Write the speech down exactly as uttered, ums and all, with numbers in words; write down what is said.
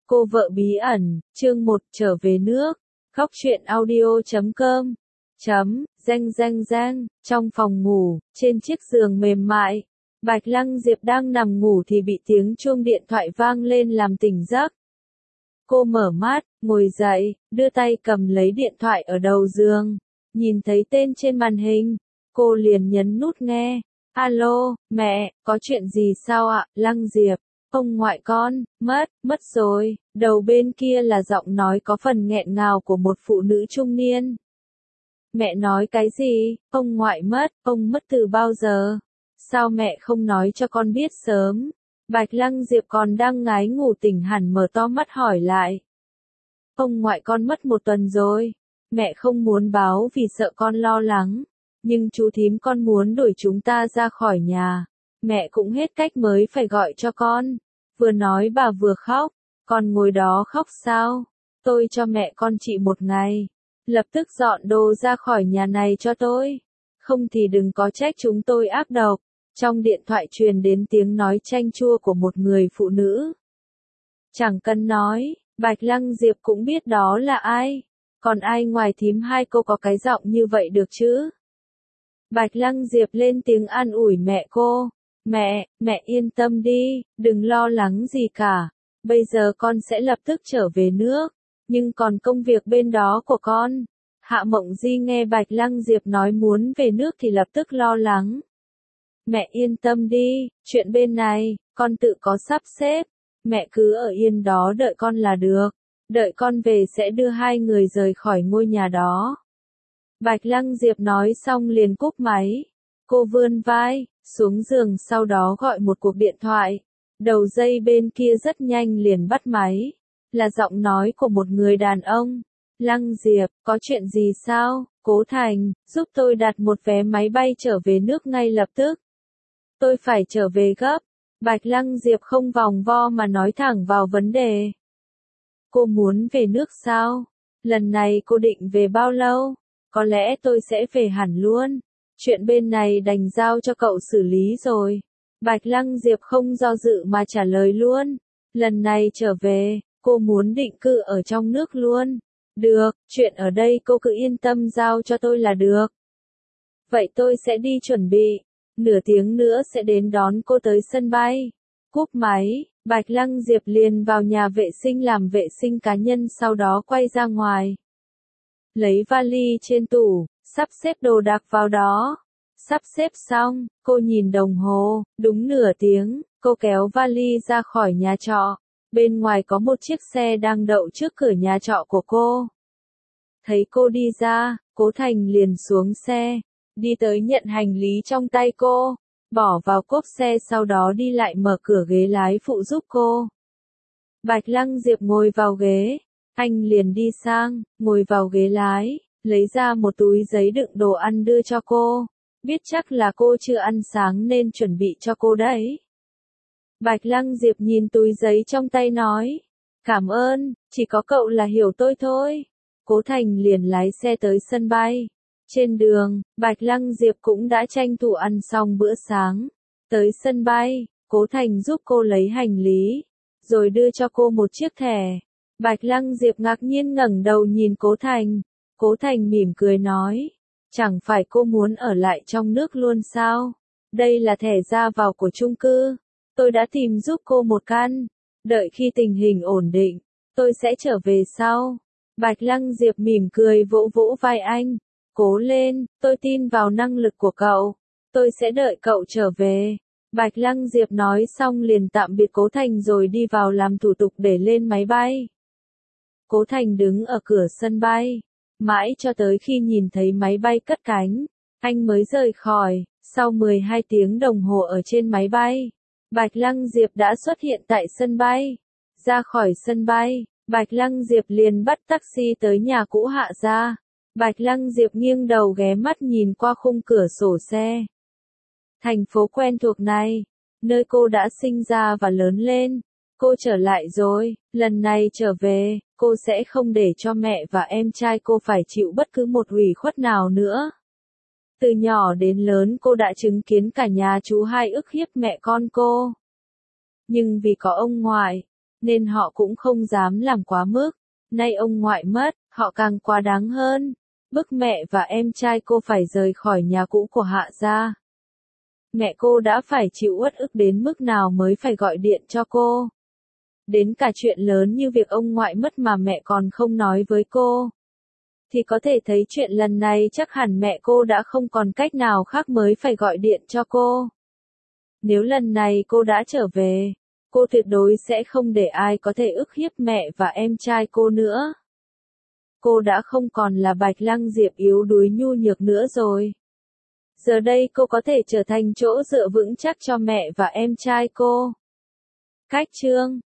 Cô vợ bí ẩn, chương một, trở về nước. Góc truyện audio chấm com. Chấm, danh danh danh, trong phòng ngủ, trên chiếc giường mềm mại. Bạch Lăng Diệp đang nằm ngủ thì bị tiếng chuông điện thoại vang lên làm tỉnh giấc. Cô mở mắt, ngồi dậy, đưa tay cầm lấy điện thoại ở đầu giường. Nhìn thấy tên trên màn hình, cô liền nhấn nút nghe. Alo, mẹ, có chuyện gì sao ạ, Lăng Diệp? Ông ngoại con, mất, mất rồi. Đầu bên kia là giọng nói có phần nghẹn ngào của một phụ nữ trung niên. Mẹ nói cái gì? Ông ngoại mất, ông mất từ bao giờ? Sao mẹ không nói cho con biết sớm? Bạch Lăng Diệp còn đang ngái ngủ tỉnh hẳn mở to mắt hỏi lại. Ông ngoại con mất một tuần rồi. Mẹ không muốn báo vì sợ con lo lắng. Nhưng chú thím con muốn đuổi chúng ta ra khỏi nhà. Mẹ cũng hết cách mới phải gọi cho con. Vừa nói bà vừa khóc. Con ngồi đó khóc sao? Tôi cho mẹ con chị một ngày. Lập tức dọn đồ ra khỏi nhà này cho tôi. Không thì đừng có trách chúng tôi ác độc. Trong điện thoại truyền đến tiếng nói chanh chua của một người phụ nữ. Chẳng cần nói, Bạch Lăng Diệp cũng biết đó là ai. Còn ai ngoài thím hai cô có cái giọng như vậy được chứ? Bạch Lăng Diệp lên tiếng an ủi mẹ cô. Mẹ, mẹ yên tâm đi, đừng lo lắng gì cả. Bây giờ con sẽ lập tức trở về nước. Nhưng còn công việc bên đó của con. Hạ Mộng Di nghe Bạch Lăng Diệp nói muốn về nước thì lập tức lo lắng. Mẹ yên tâm đi, chuyện bên này, con tự có sắp xếp. Mẹ cứ ở yên đó đợi con là được. Đợi con về sẽ đưa hai người rời khỏi ngôi nhà đó. Bạch Lăng Diệp nói xong liền cúp máy. Cô vươn vai, xuống giường sau đó gọi một cuộc điện thoại. Đầu dây bên kia rất nhanh liền bắt máy. Là giọng nói của một người đàn ông. Lăng Diệp, có chuyện gì sao? Cố Thành, giúp tôi đặt một vé máy bay trở về nước ngay lập tức. Tôi phải trở về gấp. Bạch Lăng Diệp không vòng vo mà nói thẳng vào vấn đề. Cô muốn về nước sao? Lần này cô định về bao lâu? Có lẽ tôi sẽ về hẳn luôn. Chuyện bên này đành giao cho cậu xử lý rồi. Bạch Lăng Diệp không do dự mà trả lời luôn. Lần này trở về, cô muốn định cư ở trong nước luôn. Được, chuyện ở đây cô cứ yên tâm giao cho tôi là được. Vậy tôi sẽ đi chuẩn bị. Nửa tiếng nữa sẽ đến đón cô tới sân bay. Cúp máy, Bạch Lăng Diệp liền vào nhà vệ sinh làm vệ sinh cá nhân sau đó quay ra ngoài. Lấy vali trên tủ, sắp xếp đồ đạc vào đó. Sắp xếp xong, cô nhìn đồng hồ, đúng nửa tiếng, cô kéo vali ra khỏi nhà trọ. Bên ngoài có một chiếc xe đang đậu trước cửa nhà trọ của cô. Thấy cô đi ra, Cố Thành liền xuống xe, đi tới nhận hành lý trong tay cô, bỏ vào cốp xe sau đó đi lại mở cửa ghế lái phụ giúp cô. Bạch Lăng Diệp ngồi vào ghế, anh liền đi sang, ngồi vào ghế lái, lấy ra một túi giấy đựng đồ ăn đưa cho cô, biết chắc là cô chưa ăn sáng nên chuẩn bị cho cô đấy. Bạch Lăng Diệp nhìn túi giấy trong tay nói, cảm ơn, chỉ có cậu là hiểu tôi thôi. Cố Thành liền lái xe tới sân bay. Trên đường, Bạch Lăng Diệp cũng đã tranh thủ ăn xong bữa sáng. Tới sân bay, Cố Thành giúp cô lấy hành lý, rồi đưa cho cô một chiếc thẻ. Bạch Lăng Diệp ngạc nhiên ngẩng đầu nhìn Cố Thành. Cố Thành mỉm cười nói, chẳng phải cô muốn ở lại trong nước luôn sao? Đây là thẻ ra vào của chung cư. Tôi đã tìm giúp cô một căn. Đợi khi tình hình ổn định, tôi sẽ trở về sau. Bạch Lăng Diệp mỉm cười vỗ vỗ vai anh. Cố lên, tôi tin vào năng lực của cậu. Tôi sẽ đợi cậu trở về. Bạch Lăng Diệp nói xong liền tạm biệt Cố Thành rồi đi vào làm thủ tục để lên máy bay. Cố Thành đứng ở cửa sân bay. Mãi cho tới khi nhìn thấy máy bay cất cánh, anh mới rời khỏi. Sau mười hai tiếng đồng hồ ở trên máy bay, Bạch Lăng Diệp đã xuất hiện tại sân bay. Ra khỏi sân bay, Bạch Lăng Diệp liền bắt taxi tới nhà cũ Hạ gia. Bạch Lăng Diệp nghiêng đầu ghé mắt nhìn qua khung cửa sổ xe. Thành phố quen thuộc này, nơi cô đã sinh ra và lớn lên. Cô trở lại rồi, lần này trở về, cô sẽ không để cho mẹ và em trai cô phải chịu bất cứ một ủy khuất nào nữa. Từ nhỏ đến lớn cô đã chứng kiến cả nhà chú hai ức hiếp mẹ con cô. Nhưng vì có ông ngoại, nên họ cũng không dám làm quá mức. Nay ông ngoại mất, họ càng quá đáng hơn. Bức mẹ và em trai cô phải rời khỏi nhà cũ của Hạ gia. Mẹ cô đã phải chịu uất ức đến mức nào mới phải gọi điện cho cô. Đến cả chuyện lớn như việc ông ngoại mất mà mẹ còn không nói với cô. Thì có thể thấy chuyện lần này chắc hẳn mẹ cô đã không còn cách nào khác mới phải gọi điện cho cô. Nếu lần này cô đã trở về, cô tuyệt đối sẽ không để ai có thể ức hiếp mẹ và em trai cô nữa. Cô đã không còn là Bạch Lăng Diệp yếu đuối nhu nhược nữa rồi. Giờ đây cô có thể trở thành chỗ dựa vững chắc cho mẹ và em trai cô. Cách chương